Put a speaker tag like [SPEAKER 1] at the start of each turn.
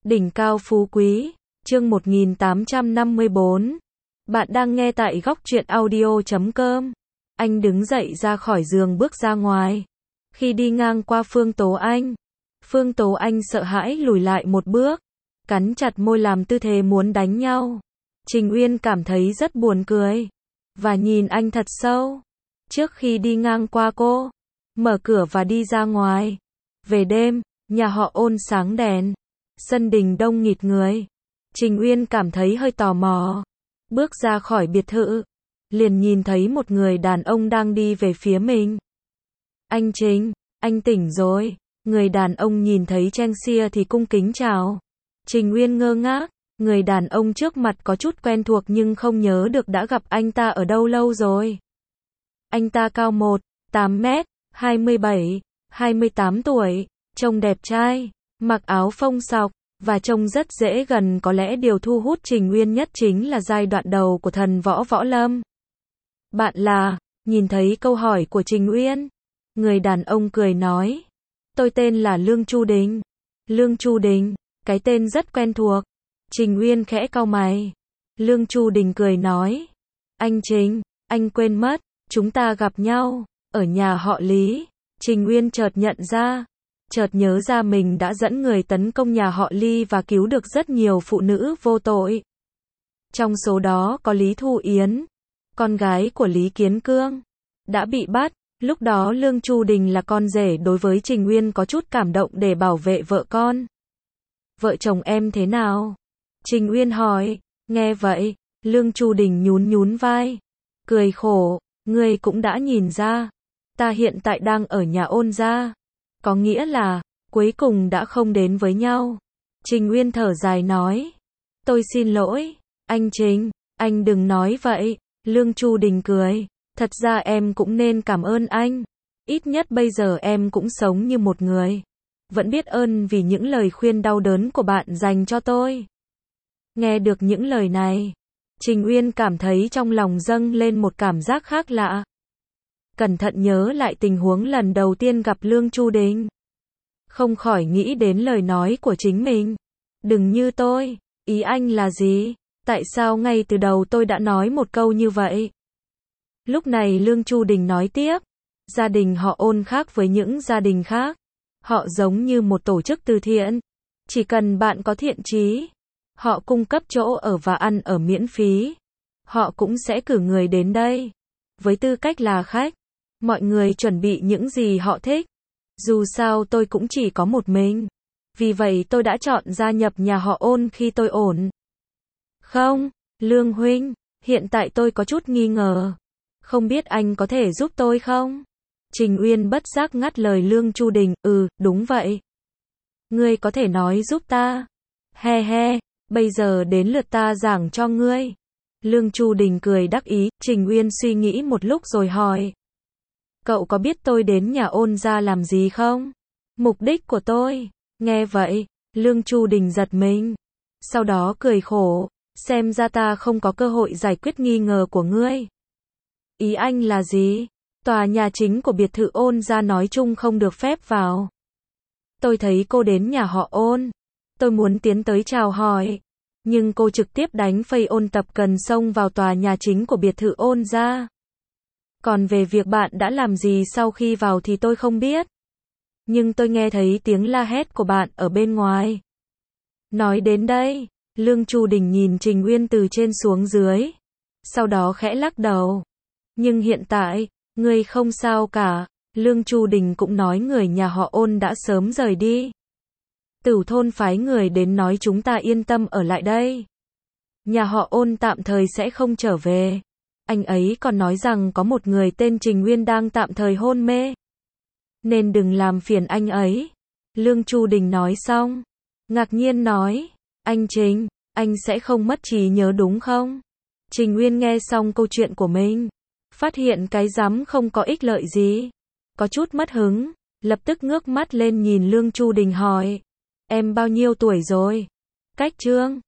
[SPEAKER 1] Đỉnh cao phú quý, chương 1854. Bạn đang nghe tại góc truyện audio.com. Anh đứng dậy ra khỏi giường bước ra ngoài. Khi đi ngang qua Phương Tố Anh sợ hãi lùi lại một bước, cắn chặt môi làm tư thế muốn đánh nhau. Trình Uyên cảm thấy rất buồn cười, và nhìn anh thật sâu. Trước khi đi ngang qua cô, mở cửa và đi ra ngoài. Về đêm, nhà họ Ôn sáng đèn, sân đình đông nghịt người. Trình Uyên cảm thấy hơi tò mò. Bước ra khỏi biệt thự, liền nhìn thấy một người đàn ông đang đi về phía mình. Anh Trình, anh tỉnh rồi. Người đàn ông nhìn thấy Cheng Xia thì cung kính chào. Trình Uyên ngơ ngác, người đàn ông trước mặt có chút quen thuộc nhưng không nhớ được đã gặp anh ta ở đâu lâu rồi. Anh ta cao 1,8 mét, 28 tuổi, trông đẹp trai, mặc áo phông sọc, và trông rất dễ gần. Có lẽ điều thu hút Trình Uyên nhất chính là giai đoạn đầu của thần võ lâm. Bạn là, nhìn thấy câu hỏi của Trình Uyên, người đàn ông cười nói. Tôi tên là Lương Chu Đình. Lương Chu Đình, cái tên rất quen thuộc. Trình Uyên khẽ cau mày. Lương Chu Đình cười nói. Anh Trình, anh quên mất, chúng ta gặp nhau ở nhà họ Lý. Trình Uyên chợt nhớ ra mình đã dẫn người tấn công nhà họ Lý và cứu được rất nhiều phụ nữ vô tội. Trong số đó có Lý Thu Yến, con gái của Lý Kiến Cương, đã bị bắt. Lúc đó Lương Chu Đình là con rể đối với Trình Uyên có chút cảm động để bảo vệ vợ con. Vợ chồng em thế nào? Trình Uyên hỏi. Nghe vậy, Lương Chu Đình nhún vai, cười khổ. Ngươi cũng đã nhìn ra, ta hiện tại đang ở nhà Ôn gia. Có nghĩa là, cuối cùng đã không đến với nhau. Trình Uyên thở dài nói. Tôi xin lỗi, anh Trình, anh đừng nói vậy. Lương Chu Đình cười. Thật ra em cũng nên cảm ơn anh. Ít nhất bây giờ em cũng sống như một người. Vẫn biết ơn vì những lời khuyên đau đớn của bạn dành cho tôi. Nghe được những lời này, Trình Uyên cảm thấy trong lòng dâng lên một cảm giác khác lạ. Cẩn thận nhớ lại tình huống lần đầu tiên gặp Lương Chu Đình, không khỏi nghĩ đến lời nói của chính mình. Đừng như tôi, ý anh là gì? Tại sao ngay từ đầu tôi đã nói một câu như vậy? Lúc này Lương Chu Đình nói tiếp. Gia đình họ Ôn khác với những gia đình khác. Họ giống như một tổ chức từ thiện. Chỉ cần bạn có thiện chí, họ cung cấp chỗ ở và ăn ở miễn phí. Họ cũng sẽ cử người đến đây với tư cách là khách. Mọi người chuẩn bị những gì họ thích. Dù sao tôi cũng chỉ có một mình. Vì vậy tôi đã chọn gia nhập nhà họ Ôn khi tôi ổn. Không, Lương huynh, hiện tại tôi có chút nghi ngờ. Không biết anh có thể giúp tôi không? Trình Uyên bất giác ngắt lời Lương Chu Đình. Đúng vậy. Ngươi có thể nói giúp ta. He, bây giờ đến lượt ta giảng cho ngươi. Lương Chu Đình cười đắc ý. Trình Uyên suy nghĩ một lúc rồi hỏi. Cậu có biết tôi đến nhà Ôn gia làm gì không? Mục đích của tôi. Nghe vậy, Lương Chu Đình giật mình. Sau đó cười khổ. Xem ra ta không có cơ hội giải quyết nghi ngờ của ngươi. Ý anh là gì? Tòa nhà chính của biệt thự Ôn gia nói chung không được phép vào. Tôi thấy cô đến nhà họ Ôn. Tôi muốn tiến tới chào hỏi. Nhưng cô trực tiếp đánh phây Ôn Tập Cần xông vào tòa nhà chính của biệt thự Ôn gia. Còn về việc bạn đã làm gì sau khi vào thì tôi không biết. Nhưng tôi nghe thấy tiếng la hét của bạn ở bên ngoài. Nói đến đây, Lương Chu Đình nhìn Trình Uyên từ trên xuống dưới. Sau đó khẽ lắc đầu. Nhưng hiện tại, ngươi không sao cả. Lương Chu Đình cũng nói người nhà họ Ôn đã sớm rời đi. Tửu thôn phái người đến nói chúng ta yên tâm ở lại đây. Nhà họ Ôn tạm thời sẽ không trở về. Anh ấy còn nói rằng có một người tên Trình Uyên đang tạm thời hôn mê. Nên đừng làm phiền anh ấy. Lương Chu Đình nói xong, ngạc nhiên nói. Anh Trình, anh sẽ không mất trí nhớ đúng không? Trình Uyên nghe xong câu chuyện của mình, phát hiện cái rắm không có ích lợi gì. Có chút mất hứng, lập tức ngước mắt lên nhìn Lương Chu Đình hỏi. Em bao nhiêu tuổi rồi? Cách chương